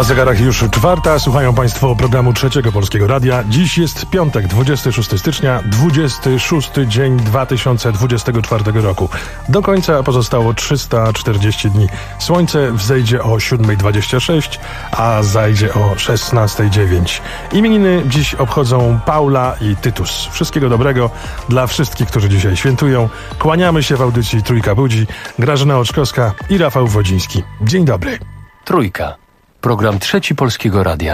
Na zegarach już 4:00, słuchają Państwo programu Trzeciego Polskiego Radia. Dziś jest piątek, 26 stycznia, 26 dzień 2024 roku. Do końca pozostało 340 dni. Słońce wzejdzie o 7:26, a zajdzie o 16:09. Imieniny dziś obchodzą Paula i Tytus. Wszystkiego dobrego dla wszystkich, którzy dzisiaj świętują. Kłaniamy się w audycji Trójka Budzi. Grażyna Oczkowska i Rafał Wodziński. Dzień dobry. Trójka. Program Trzeci Polskiego Radia.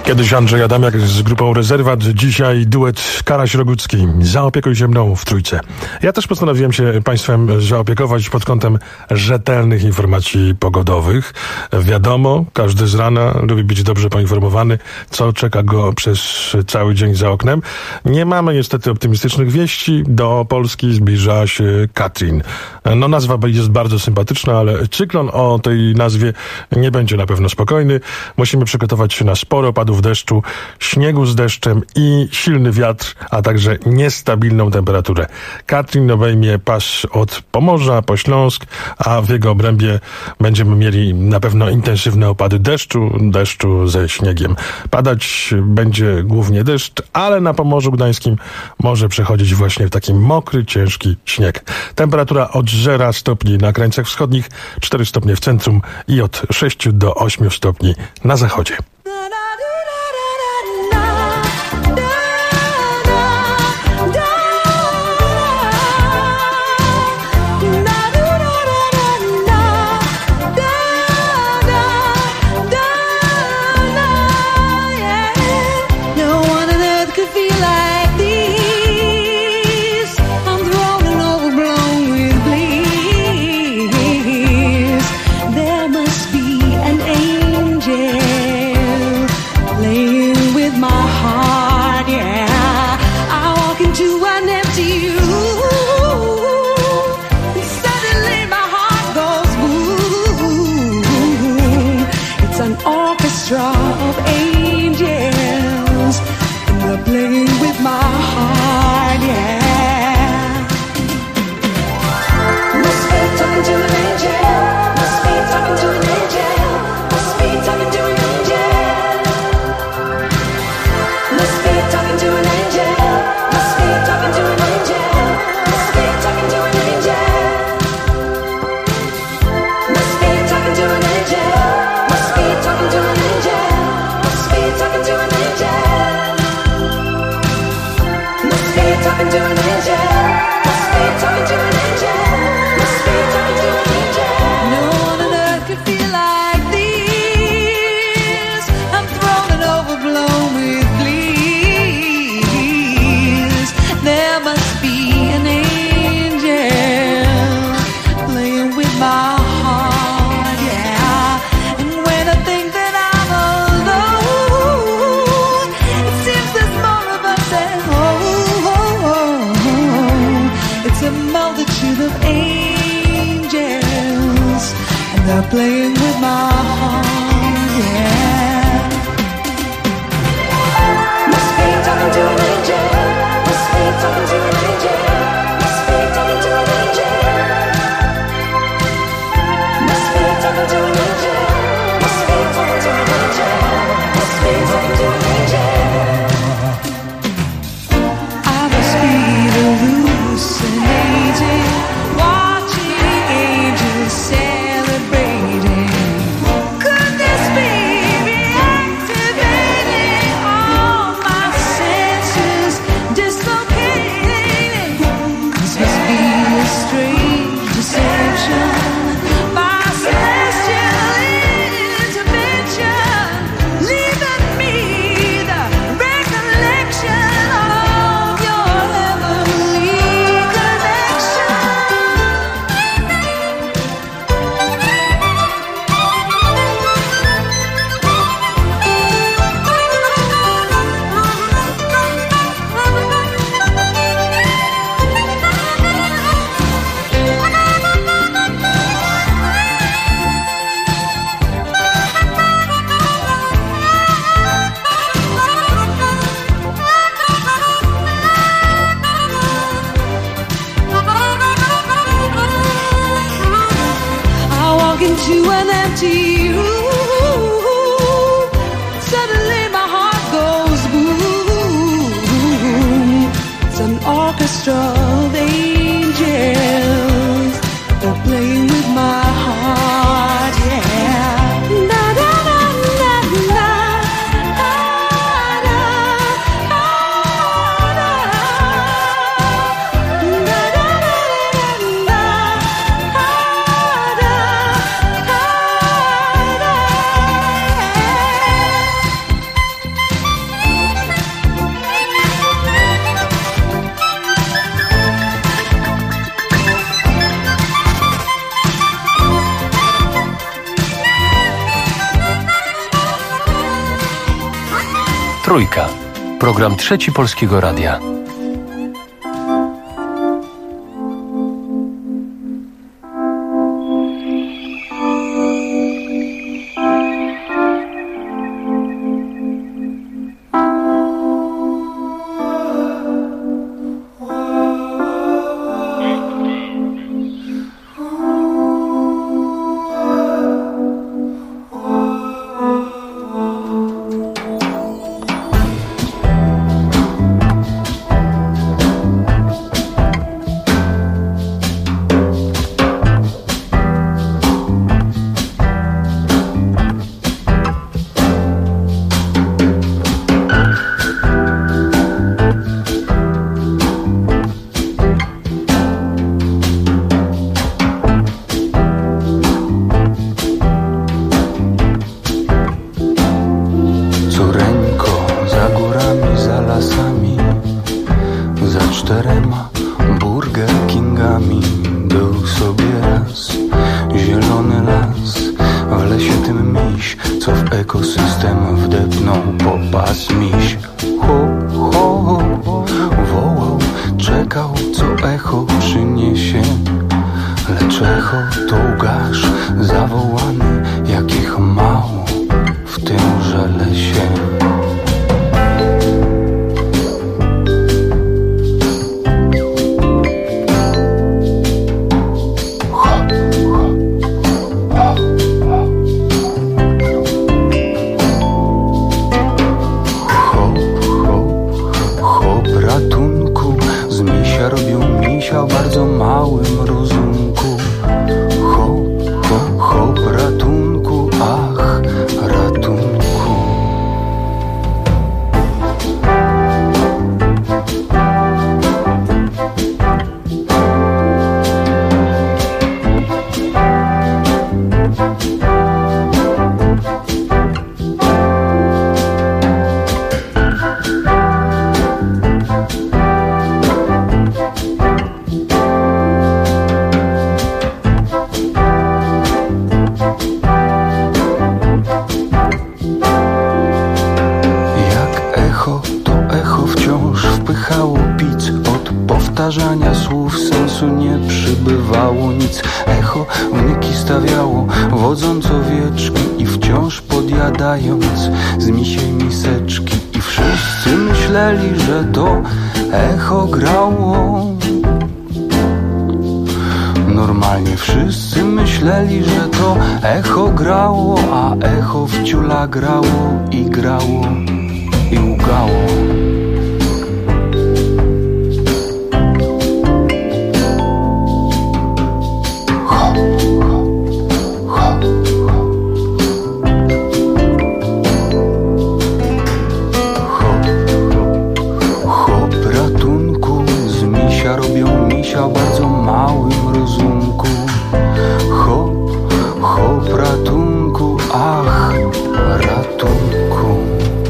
Kiedyś Andrzej Adamiak z grupą Rezerwat, dzisiaj duet Karaś-Rogucki. Zaopiekuj się mną w trójce. Ja też postanowiłem się państwem zaopiekować pod kątem rzetelnych informacji pogodowych. Wiadomo, każdy z rana lubi być dobrze poinformowany, co czeka go przez cały dzień za oknem. Nie mamy niestety optymistycznych wieści. Do Polski zbliża się Katrin. No, nazwa jest bardzo sympatyczna, ale cyklon o tej nazwie nie będzie na pewno spokojny. Musimy przygotować się na sporo opadów deszczu, śniegu z deszczem i silny wiatr, a także niestabilną temperaturę. Katrin obejmie pas od Pomorza po Śląsk, a w jego obrębie będziemy mieli na pewno intensywne opady deszczu ze śniegiem. Padać będzie głównie deszcz, ale na Pomorzu Gdańskim może przechodzić właśnie w taki mokry, ciężki śnieg. Temperatura od 0 stopni na krańcach wschodnich, 4 stopnie w centrum i od 6 do 8 stopni na zachodzie. Playing with my heart, yeah. Must be talking to an angel. Must be talking to an angel. Must be talking to an angel. Must be talking to an angel. Must be talking to an angel. Must be talking to an angel. I must be hallucinating, watching angels celebrating. Could this be reactivating all my senses, dislocating? This must be a strange deception, my celestial intervention, leaving me the recollection of your heavenly connection. I walk into an empty room. Suddenly my heart goes boom. It's an orchestra of angels. They're playing with my heart, yeah. Na na na na na. Ah, na, ah, na. Na na na na na. Ah, na, ah, na. Trójka. Program Trzeci Polskiego Radia. Słów sensu nie przybywało nic. Echo wnyki stawiało, wodząc owieczki i wciąż podjadając z misiej miseczki. I wszyscy myśleli, że to echo grało. Normalnie wszyscy myśleli, że to echo grało, a echo w ciula grało i łgało. O bardzo małym rozumku. Hop, ratunku, ach, ratunku.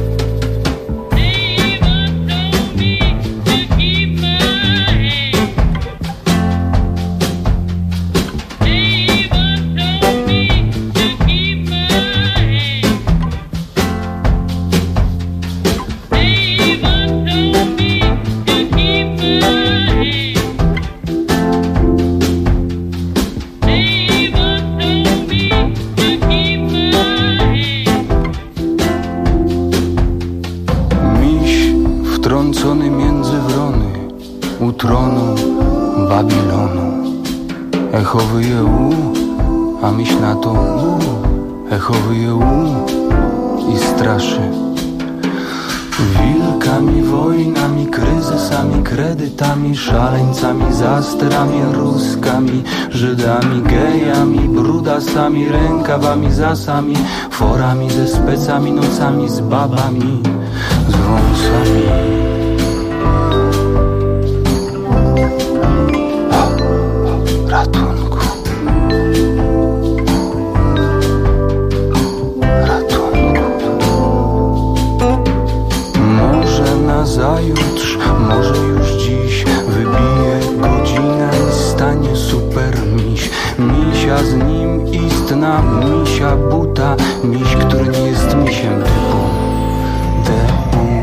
Wtrącony między wrony u tronu Babilonu. Echo wyje a myśl na to echo wyje i straszy. Wilkami, wojnami, kryzysami, kredytami, szaleńcami, zasterami, ruskami, Żydami, gejami, brudasami, rękawami, zasami, forami ze specami, nocami z babami, z wąsami. Ratunku. Może nazajutrz, może już dziś wybije godzina i stanie super miś. Misia z nim istna, misia buta, miś, który nie jest misiem typu debu.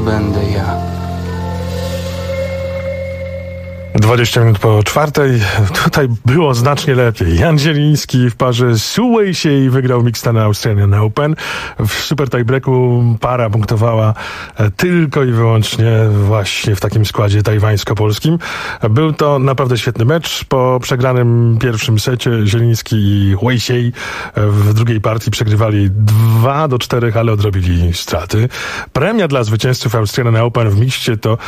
będę ja. 20 minut po 4:00. Tutaj było znacznie lepiej. Jan Zieliński w parze z Su Weisiej wygrał Mixed Australian Open. W super tiebreaku para punktowała tylko i wyłącznie właśnie w takim składzie tajwańsko-polskim. Był to naprawdę świetny mecz. Po przegranym pierwszym secie Zieliński i Weisiej w drugiej partii przegrywali 2-4, ale odrobili straty. Premia dla zwycięzców Australian Open w mixcie to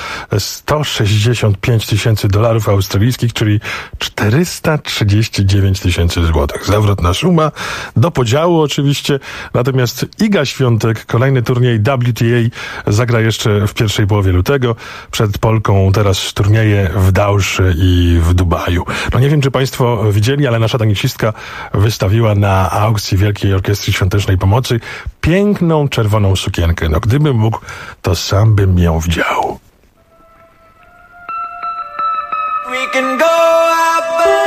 $165,000 australijskich, czyli 439,000 złotych. Zawrotna suma, do podziału oczywiście. Natomiast Iga Świątek, kolejny turniej WTA, zagra jeszcze w pierwszej połowie lutego. Przed Polką teraz turnieje w Dauszy i w Dubaju. No nie wiem, czy państwo widzieli, ale nasza tenisistka wystawiła na aukcji Wielkiej Orkiestry Świątecznej Pomocy piękną czerwoną sukienkę. No gdybym mógł, to sam bym ją wdział. We can go out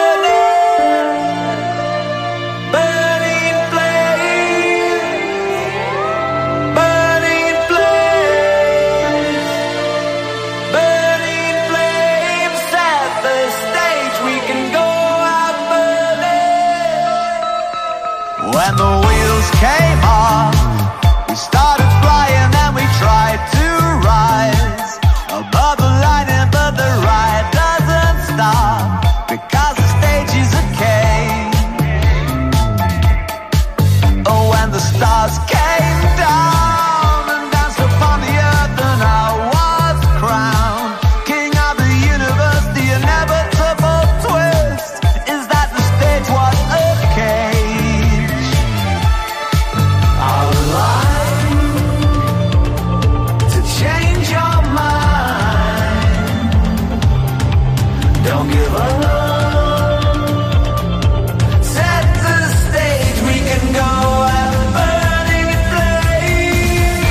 burning flames, set the stage. We can go out burning. When the wheels came off, we started flying and we tried to rise above the line, but the ride doesn't stop because the stage is a cage. Oh, when the stars came down and danced upon the earth, and I was crowned king of the universe. The inevitable twist is that the stage was a cage. Our life to change your mind. Don't give up. Set the stage. We can go out burning in flames.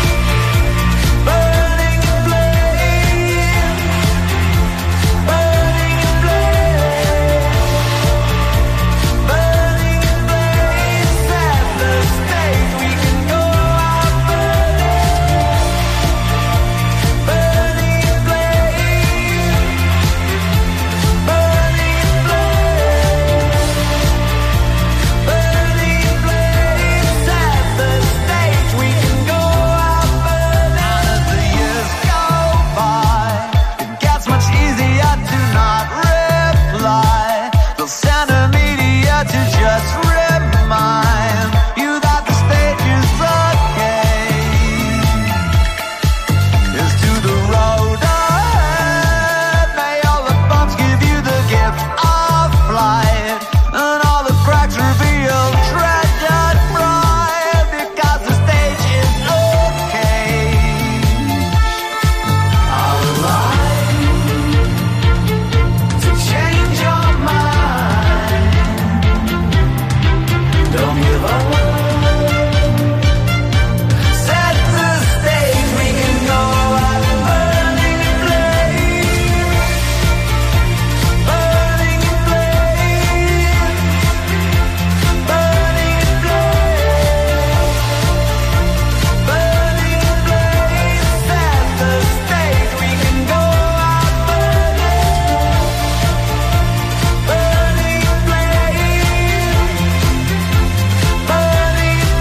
Burning in flames. Burning in flames. Burning in flames. Set the stage. We can go out burning. Burning in flames. Burning in flames. Burning in flames. Set the stage. We can go out burning. And as the years go by, it gets much easier to not reply. They'll send a media to just remind you that the stage is okay. Here's to the road ahead. May all the bumps give you the gift of flight, and all the cracks reveal treasured pride, because the stage is okay. Our life to change your mind. Don't give up. Set the stage. We can go out burning in flames. Burning in flames. Burning in flames. Burning in flames. Set the stage. We can go out burning. Burning in flames. Burning in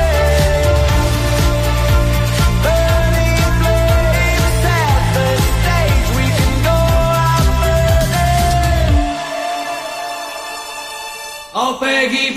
flames. Burning in flames. Set the stage. We can go out burning. O Peggy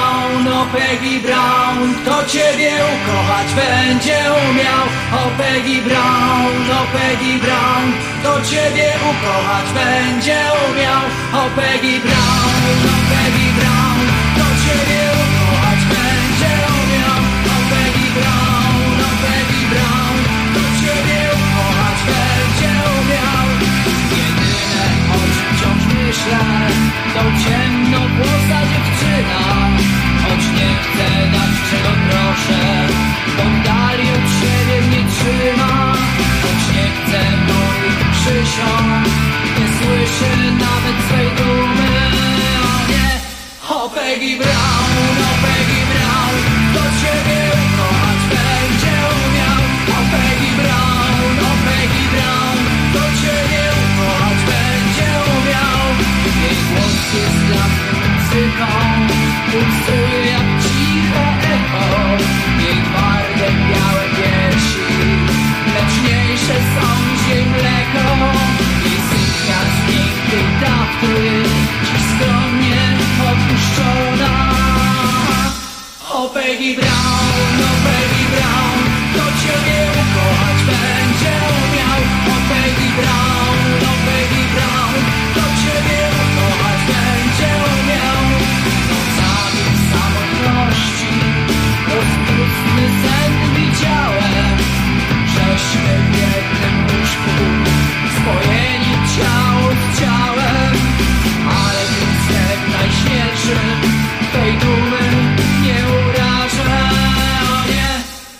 Brown, kto ciebie ukochać będzie umiał. O Peggy Brown, kto ciebie ukochać będzie umiał. O Peggy Brown, kto ciebie ukochać będzie umiał. O Peggy Brown, kto ciebie ukochać będzie umiał. Jedyne, o czym wciąż myślę, to ciemnowłosa dziewczyna. Choć nie chcę dać czego proszę, bo dali od siebie mnie trzyma. Choć nie chcę moich przysiąg, nie słyszy nawet swej dumy. O nie, o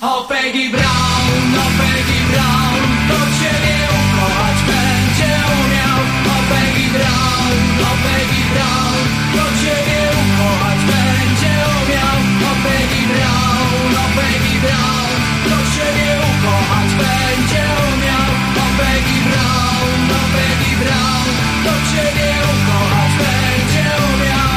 O Peggy Brown, to ciebie ukochać będzie umiał. O Peggy Brown, to ciebie ukochać będzie umiał. O Peggy Brown, to ciebie ukochać będzie umiał. O Peggy Brown, to ciebie ukochać będzie umiał.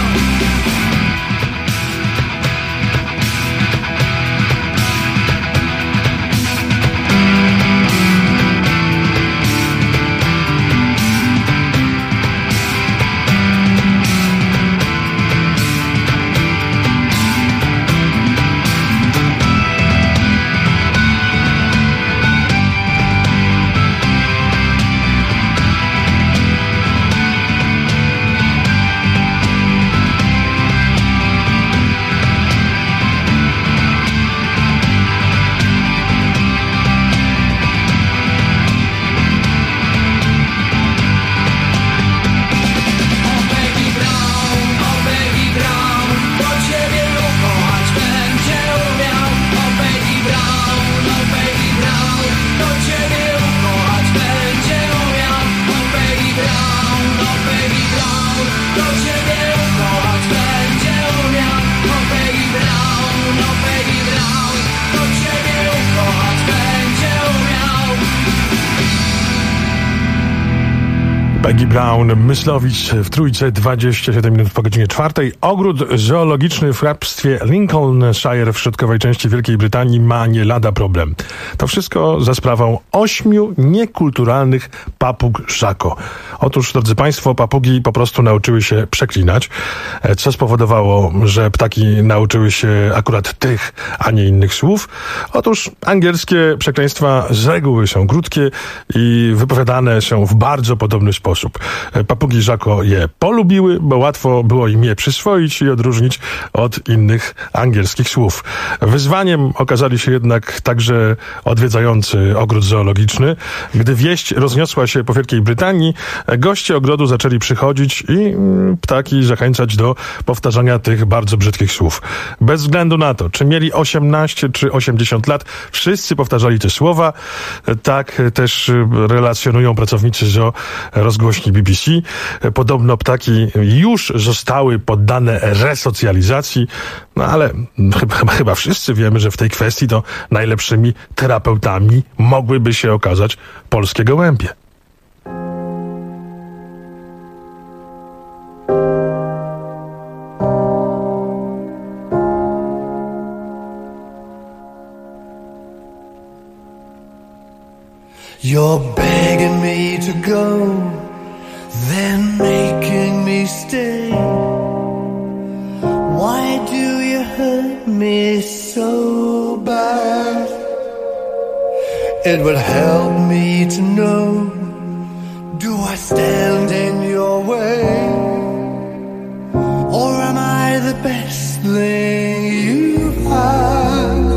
Peggy Brown, Mysłowicz w Trójce, 27 minut po godzinie 4. Ogród zoologiczny w hrabstwie Lincolnshire w środkowej części Wielkiej Brytanii ma nie lada problem. To wszystko za sprawą 8 niekulturalnych papug Żako. Otóż, drodzy Państwo, papugi po prostu nauczyły się przeklinać, co spowodowało, że ptaki nauczyły się akurat tych, a nie innych słów. Otóż angielskie przekleństwa z reguły są krótkie i wypowiadane są w bardzo podobny sposób. Papugi Żako je polubiły, bo łatwo było im je przyswoić i odróżnić od innych angielskich słów. Wyzwaniem okazali się jednak także odwiedzający ogród zoologiczny. Gdy wieść rozniosła się po Wielkiej Brytanii, goście ogrodu zaczęli przychodzić i ptaki zachęcać do powtarzania tych bardzo brzydkich słów. Bez względu na to, czy mieli 18 czy 80 lat, wszyscy powtarzali te słowa. Tak też relacjonują pracownicy zoo rozgłośni BBC. Podobno ptaki już zostały poddane resocjalizacji, no ale chyba wszyscy wiemy, że w tej kwestii to najlepszymi terapeutami mogłyby się okazać polskie gołębie. You're begging me to go, then making me stay. Why do you hurt me so bad? It would help me to know, do I stand in your way? Or am I the best thing you have?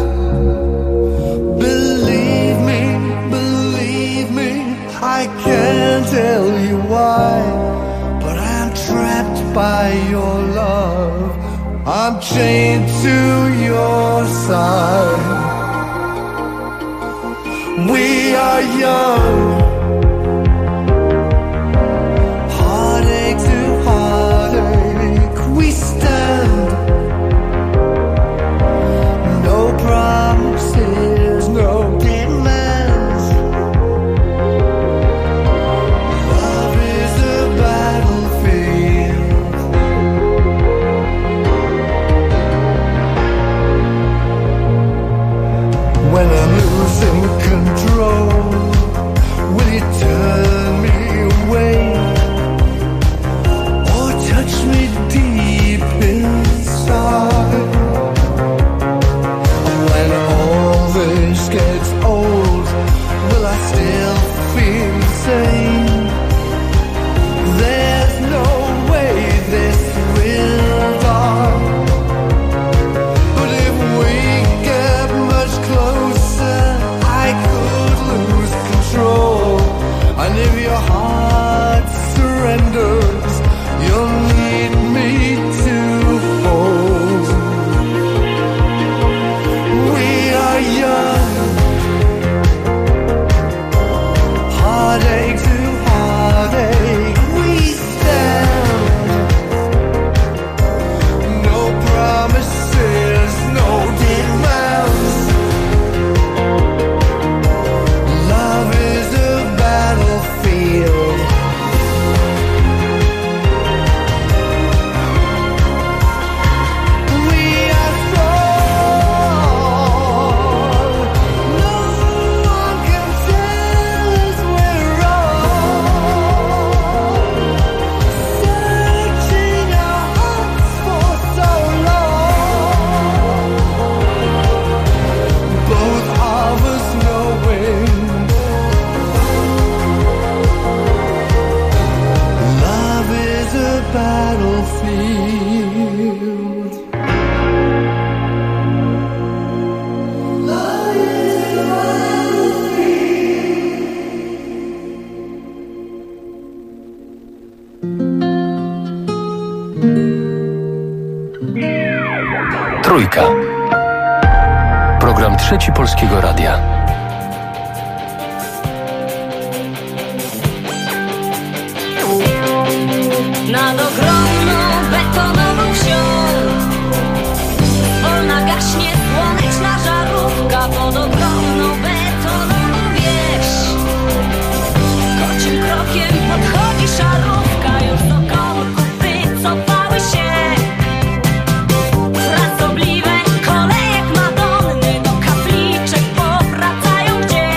I can't tell you why, but I'm trapped by your love. I'm chained to your side. We are young, heartache to heartache we stand. No promises, no demands. When I'm losing control, will you turn me away or touch me deep inside? When all this gets old, will I still feel the same? There's no way this will die. But if we get much closer, I could lose control. And if your heart surrenders, you'll need me to hold. We are young. Program Trzeci Polskiego Radia. Nad ogromną betonową wsią wolna gaśnie słoneczna żarówka pod ogromną betonową wieś. Kocim krokiem podchodzi szarówka, już do korku wycofały się frasobliwe kolejek Madonny, do kapliczek powracają gdzie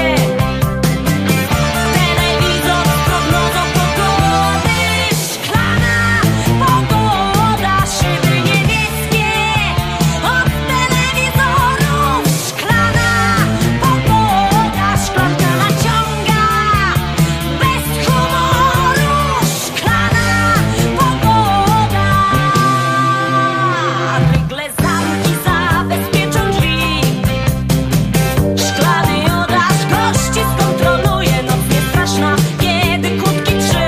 telewizor z prognozą pogody. Szklana pogoda, szyby niebieskie od telewizorów. Szklana pogoda, szklanka naciąga bez humoru. Szklana pogoda, rygle zamki zabezpieczą drzwi. Szklany odaż gości skontroluje, noc nie straszna, kiedy kłódki trzy.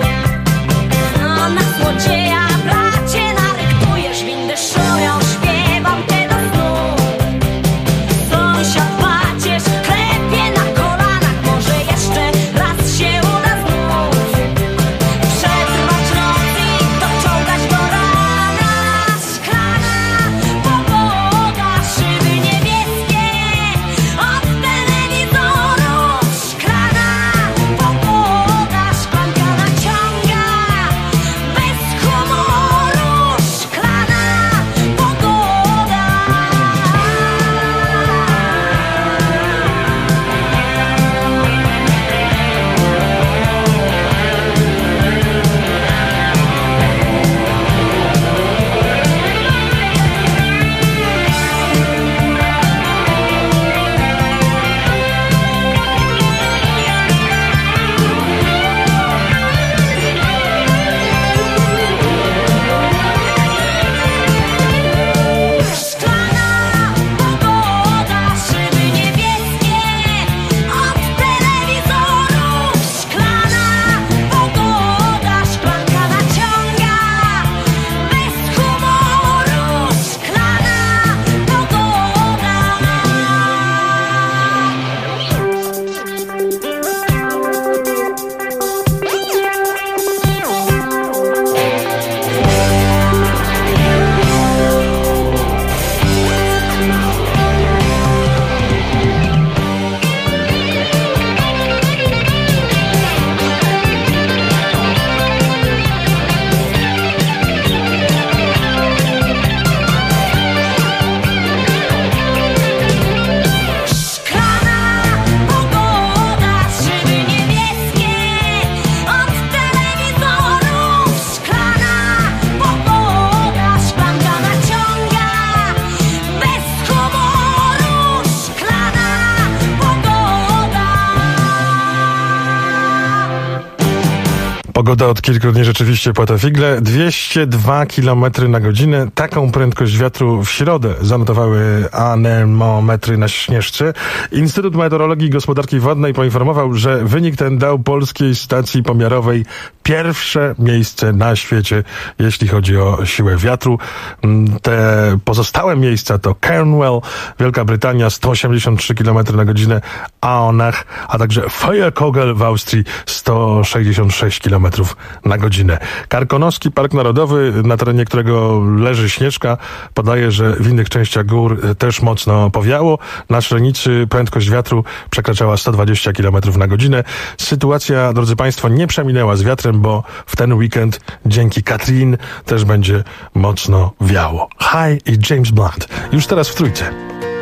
No na złodzieja, bracie, naryktujesz, windy szują, śpiewam cię do snu. Sąsiad pacierz klepie na kolanach, może jeszcze raz się uda znów przetrwać noc i dociągać do rana. Szklana pogoda, szyby niebieskie od telewizorów. Szklana pogoda, szklanka naciąga bez humoru. Szklana pogoda. Szklana pogoda, szyby niebieskie od telewizorów. Szklana pogoda, szklanka naciąga bez humoru. Szklana pogoda. Szklana pogoda, szyby niebieskie od telewizorów. Szklana pogoda, szklanka naciąga bez humoru. Szklana pogoda. Pogoda od kilku dni rzeczywiście płata figle. 202 km na godzinę. Taką prędkość wiatru w środę zanotowały anemometry na Śnieżce. Instytut Meteorologii i Gospodarki Wodnej poinformował, że wynik ten dał polskiej stacji pomiarowej pierwsze miejsce na świecie, jeśli chodzi o siłę wiatru. Te pozostałe miejsca to Cornwall, Wielka Brytania 183 km na godzinę, Aonach, a także Feuerkogel w Austrii 166 km na godzinę. Karkonoski Park Narodowy, na terenie którego leży Śnieżka, podaje, że w innych częściach gór też mocno powiało. Na Szrenicy prędkość wiatru przekraczała 120 km na godzinę. Sytuacja, drodzy Państwo, nie przeminęła z wiatrem, bo w ten weekend dzięki Katrin też będzie mocno wiało. High i James Blunt. Już teraz w trójce.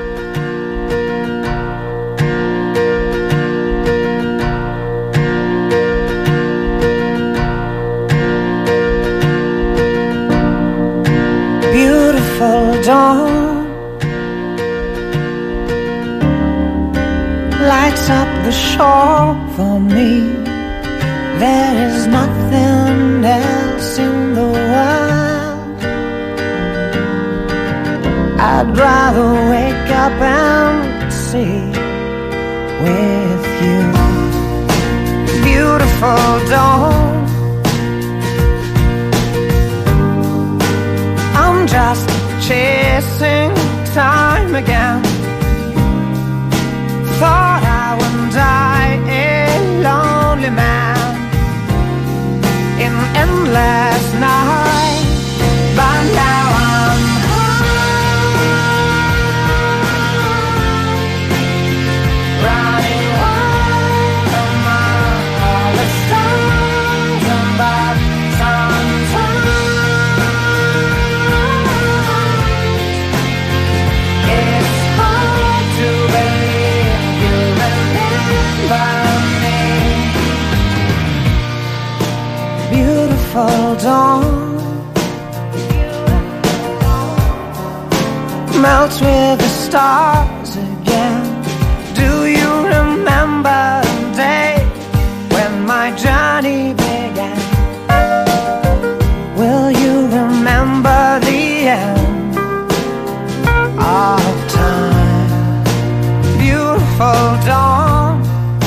Beautiful dawn lights up the shore for me. There is nothing else in the world. I'd rather wake up and see with you. Beautiful dawn, I'm just chasing time again. melts with the stars again. Do you remember the day when my journey began? Will you remember the end of time? Beautiful dawn.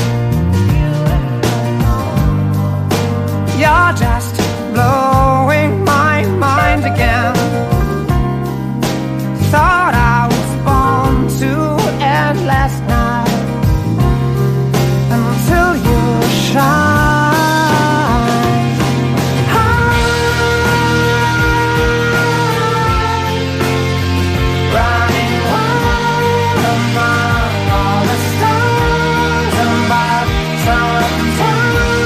You're just blowing my mind again. Thought I was born to end last night until you shine. Running wild among all the stars above sometimes.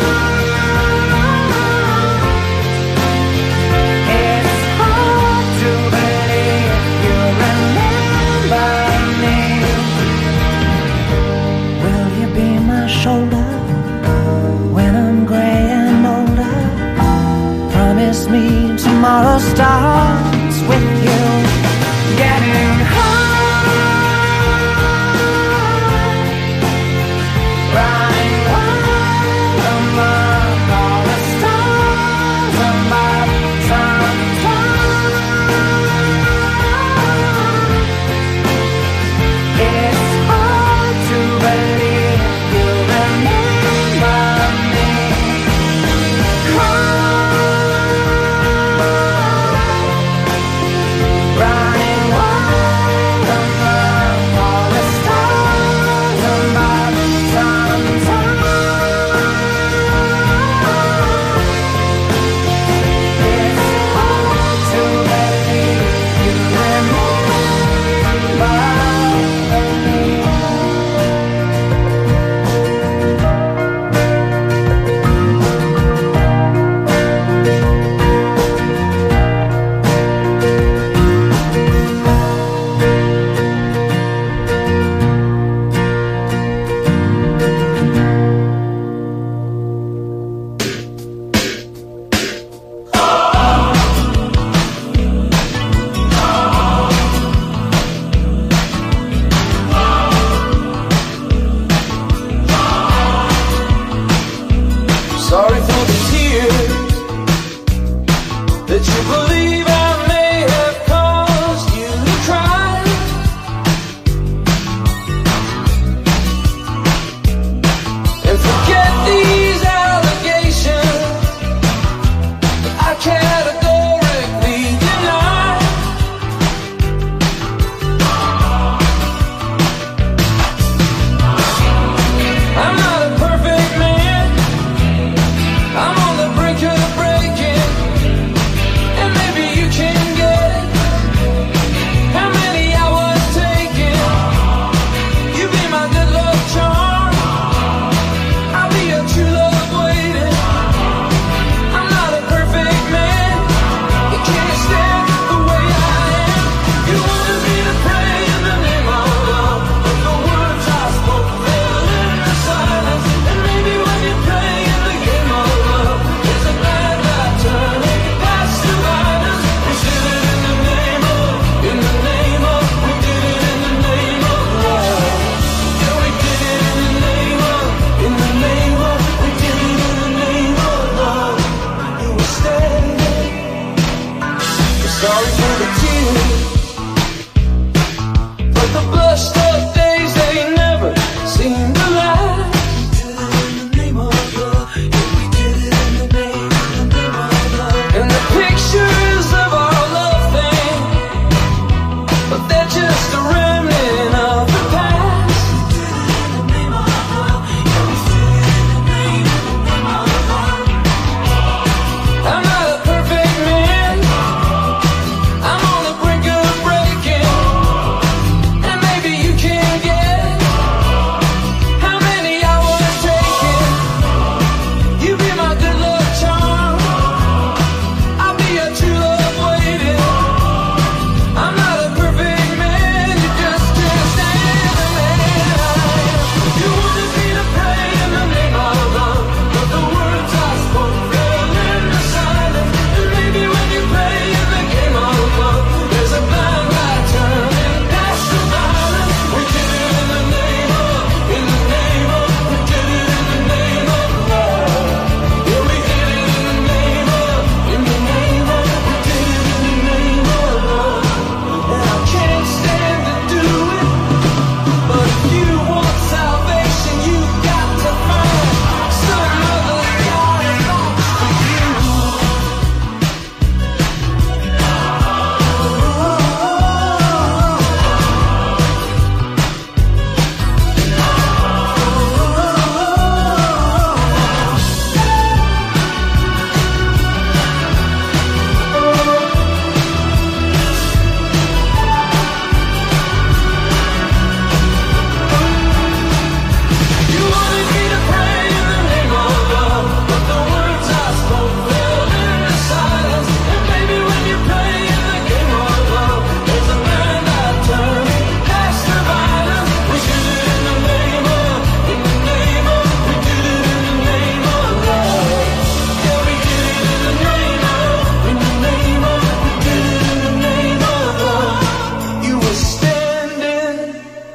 It's hard to believe you remember me.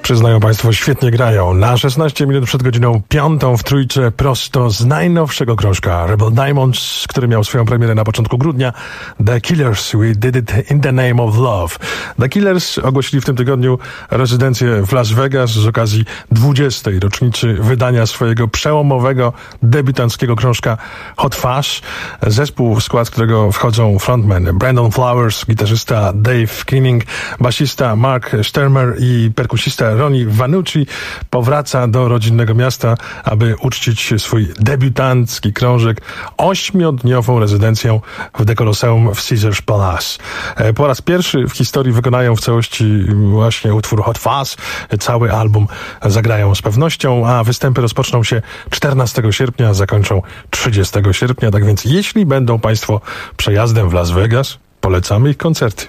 Przyznają Państwo, świetnie grają. Na 16 minut przed godziną 5 w Trójce, prosto z najnowszego krążka Rebel Diamonds, który miał swoją premierę na początku grudnia. The Killers, We Did It in the Name of Love. The Killers ogłosili w tym tygodniu rezydencję w Las Vegas z okazji 20. rocznicy wydania swojego przełomowego, debiutanckiego krążka Hot Fuzz. Zespół, w skład którego wchodzą frontman Brandon Flowers, gitarzysta Dave Keening, basista Mark Stermer i perkusista Ronnie Vanucci, powraca do rodzinnego miasta, aby uczcić swój debiutancki krążek 8-dniową rezydencją w The Colosseum w Caesars Palace. Po raz pierwszy w historii wykonają w całości właśnie utwór Hot Fuzz. Cały album zagrają z pewnością, a występy rozpoczną się 14 sierpnia, zakończą 30 sierpnia. Tak więc jeśli będą Państwo przejazdem w Las Vegas, polecamy ich koncerty.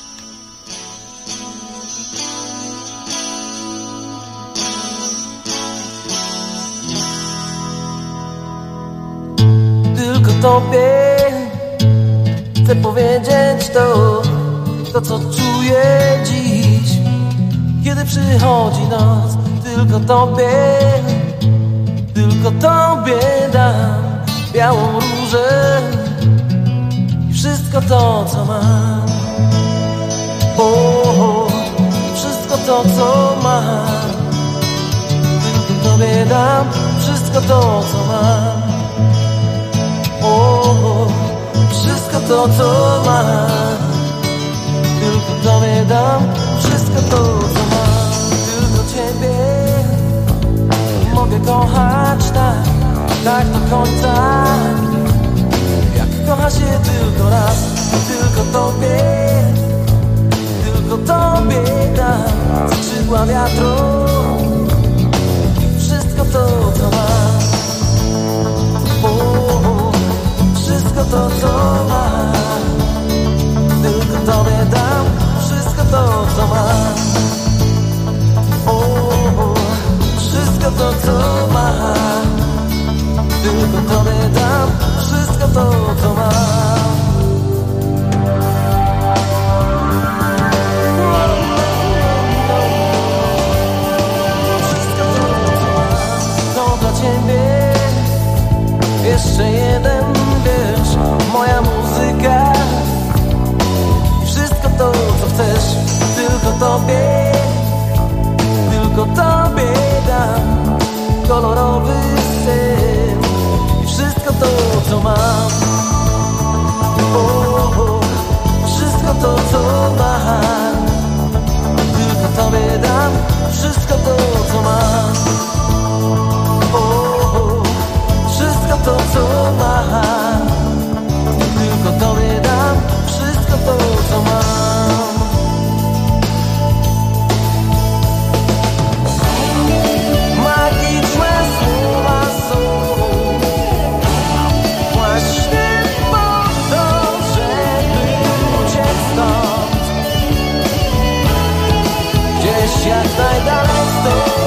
Tylko Tobie chcę powiedzieć to co czuję dziś, kiedy przychodzi noc. Tylko Tobie dam białą różę i wszystko to, co mam. Wszystko to, co mam. Tylko Tobie dam wszystko to, co mam. Wszystko to, co mam. Tylko Tobie dam wszystko to, co mam. Tylko Ciebie mogę kochać tak do końca, jak kocha się tylko raz. Tylko Tobie dam skrzydła wiatru i wszystko to, co mam. Wszystko to, co mam. Tylko Tobie dam wszystko to, co mam. Wszystko to, co mam. Tylko Tobie dam wszystko to, co mam. Wszystko to, co mam. To dla Ciebie jeszcze jeden wiersz, moja muzyka i wszystko to, co chcesz. Tylko Tobie dam kolorowy sen i wszystko to, co mam. Wszystko to, co mam. Tylko Tobie dam wszystko to, co mam. Wszystko to, co mam. Tylko Tobie dam wszystko to, co mam. Magiczne słowa są właśnie po to, żeby uciec stąd, gdzieś jak najdalej stąd.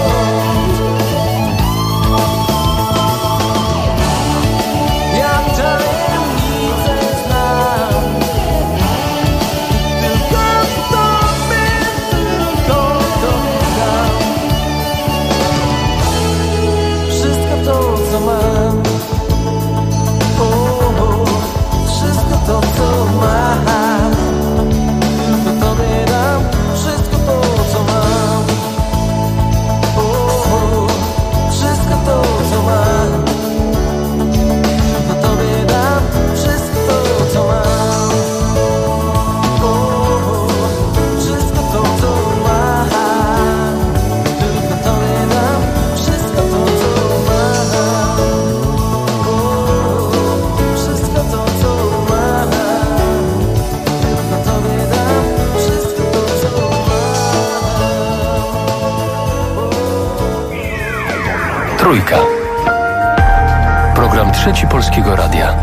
Trójka. Program Trzeci Polskiego Radia.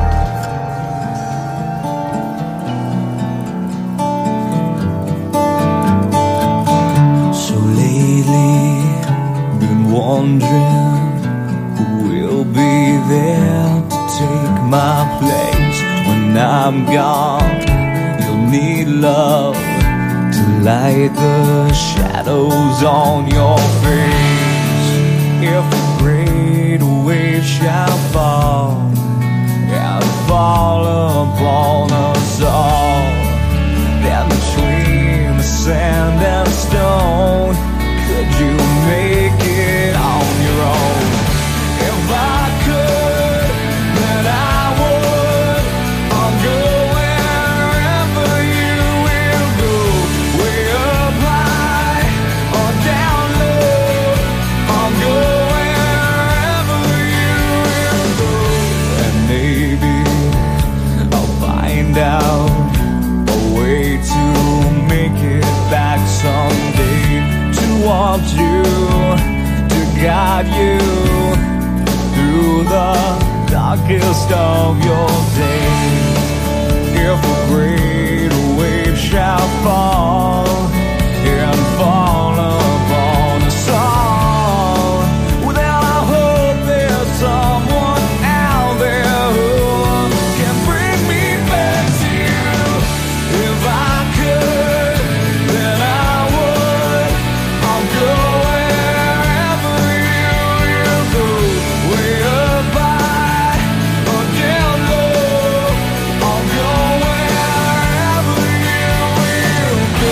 So lately, been wondering who will be there to take my place when I'm gone. You'll need love to to light the shadows on your face. If a great wave shall fall and fall upon us all, then between the sand and stone, could you make it on your own? If I could, then I would. I'll go wherever you will go, way up high or down low. I'll go wherever you will go, and maybe I'll find out a way to make it back someday, to want you, to guide you through the darkest of your days. If a great wave shall fall and fall upon us all, well, then I hope there's someone out there who can bring me back to you. If I could, then I would. I'll go wherever you will go, way up high or down low. I'll go wherever you will go.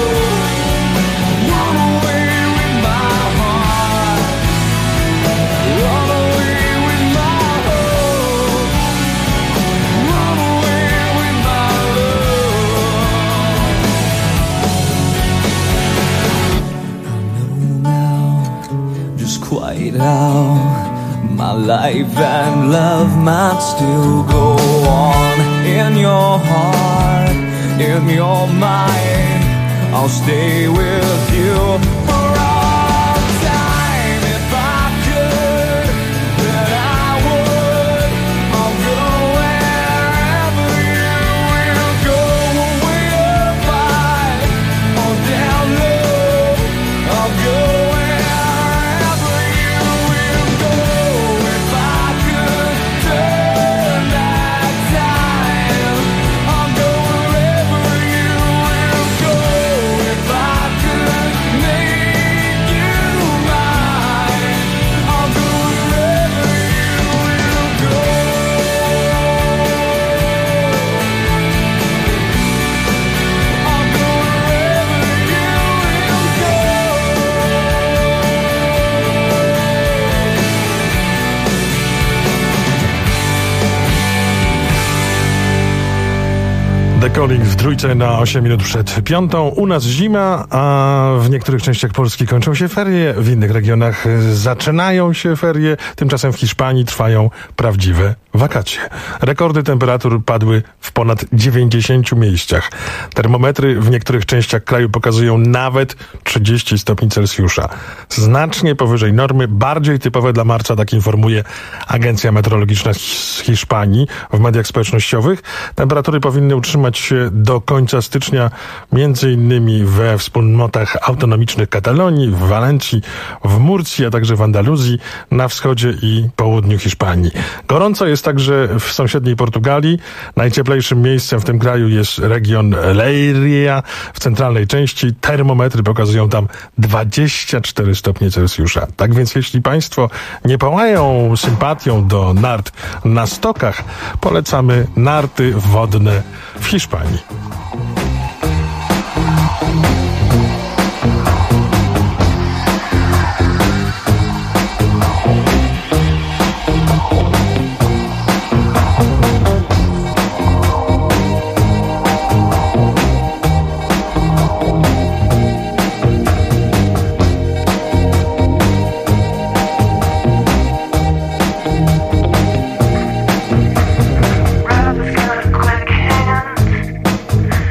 Run away with my heart, run away with my hope, run away with my love. I know now just quite how my life and love might still go on. In your heart, in your mind, I'll stay with you for all time. If I could, then I would. I'll go wherever you will go, way up high or down low. I'll go wherever you will go. If I could turn back time, I'll go wherever you will go. If I could make you mine, I'll go wherever you will go. I'll go wherever you will go. The Calling w trójce na 8 minut przed 5. U nas zima, a w niektórych częściach Polski kończą się ferie, w innych regionach zaczynają się ferie, tymczasem w Hiszpanii trwają prawdziwe wakacje. Rekordy temperatur padły w ponad 90 miejscach. Termometry w niektórych częściach kraju pokazują nawet 30 stopni Celsjusza. Znacznie powyżej normy, bardziej typowe dla marca, tak informuje Agencja Meteorologiczna z Hiszpanii w mediach społecznościowych. Temperatury powinny utrzymać się do końca stycznia, między innymi we wspólnotach autonomicznych Katalonii, w Walencji, w Murcji, a także w Andaluzji, na wschodzie i południu Hiszpanii. Gorąco jest także w sąsiedniej Portugalii. Najcieplejszym miejscem w tym kraju jest region Leiria w centralnej części. Termometry pokazują tam 24 stopnie Celsjusza. Tak więc jeśli Państwo nie płają sympatią do nart na stokach, polecamy narty wodne w Hiszpanii. Rubber's got a quick hand.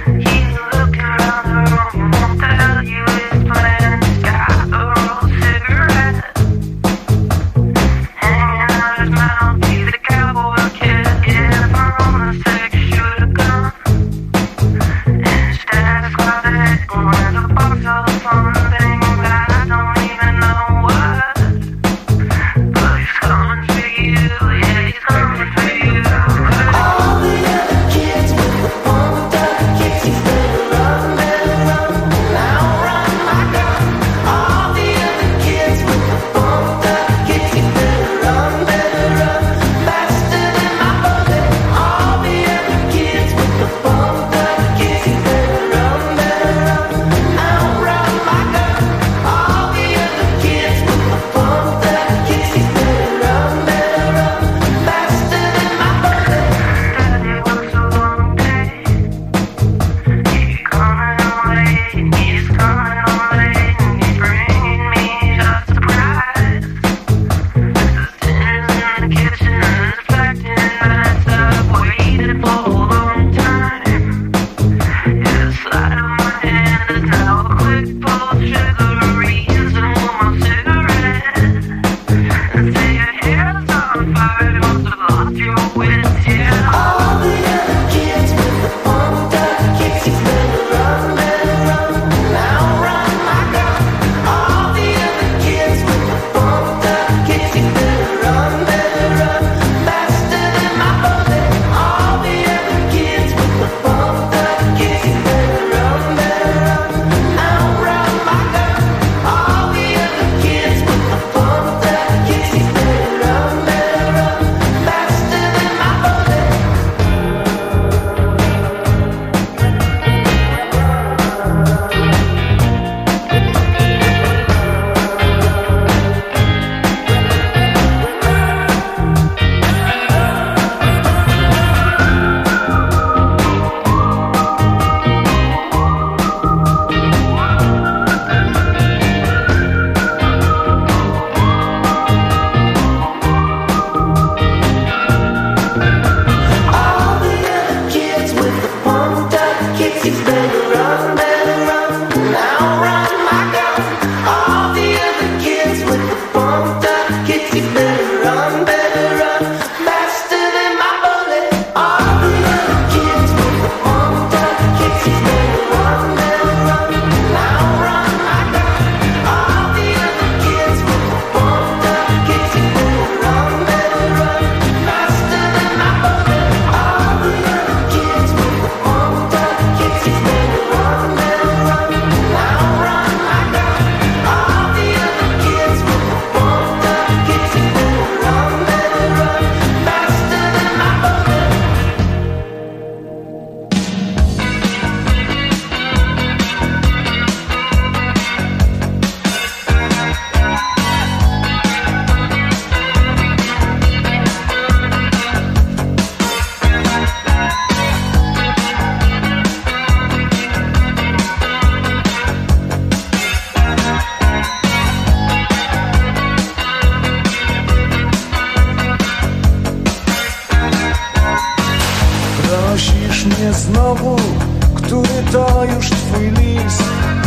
znowu, który to już twój list,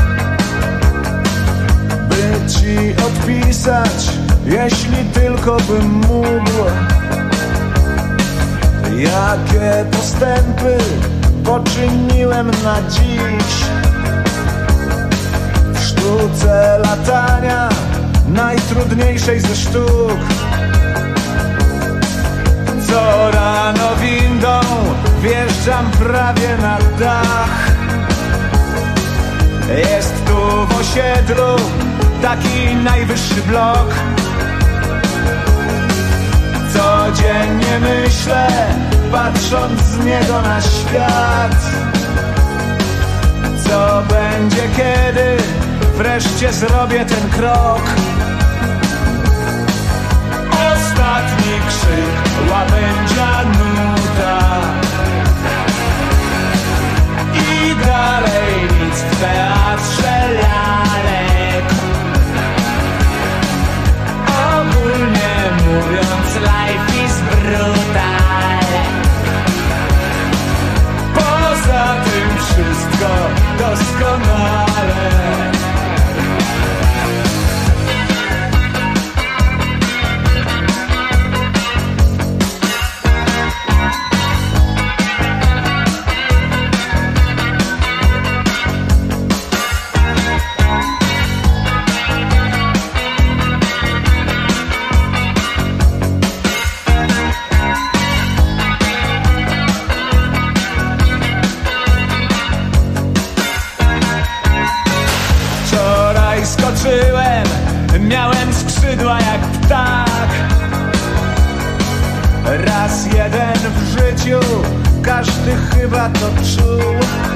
by ci odpisać, jeśli tylko bym mógł. Jakie postępy poczyniłem na dziś w sztuce latania, najtrudniejszej ze sztuk. Co rano windą wjeżdżam prawie na dach. Jest tu w osiedlu taki najwyższy blok. Codziennie myślę, patrząc z niego na świat, co będzie, kiedy wreszcie zrobię ten krok. Ostatni krzyk, łabędzia nuta i dalej nic w teatrze lalek. Ogólnie mówiąc, life is brutal. Poza tym wszystko doskonale. Miałem skrzydła jak ptak. Raz jeden w życiu, każdy chyba to czuł.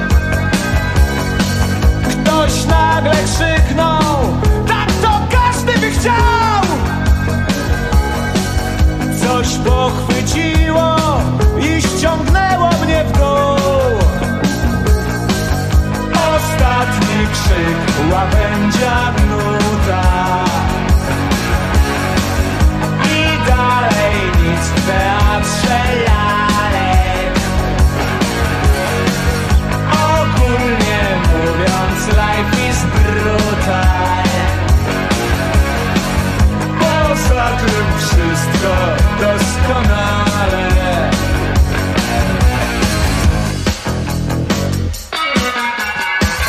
Ktoś nagle krzyknął, tak to każdy by chciał. Coś pochwyciło i ściągnęło mnie w dół. Ostatni krzyk, łabędzia nuta i dalej nic w teatrze lalek. Ogólnie mówiąc, life is brutal. Poza tym wszystko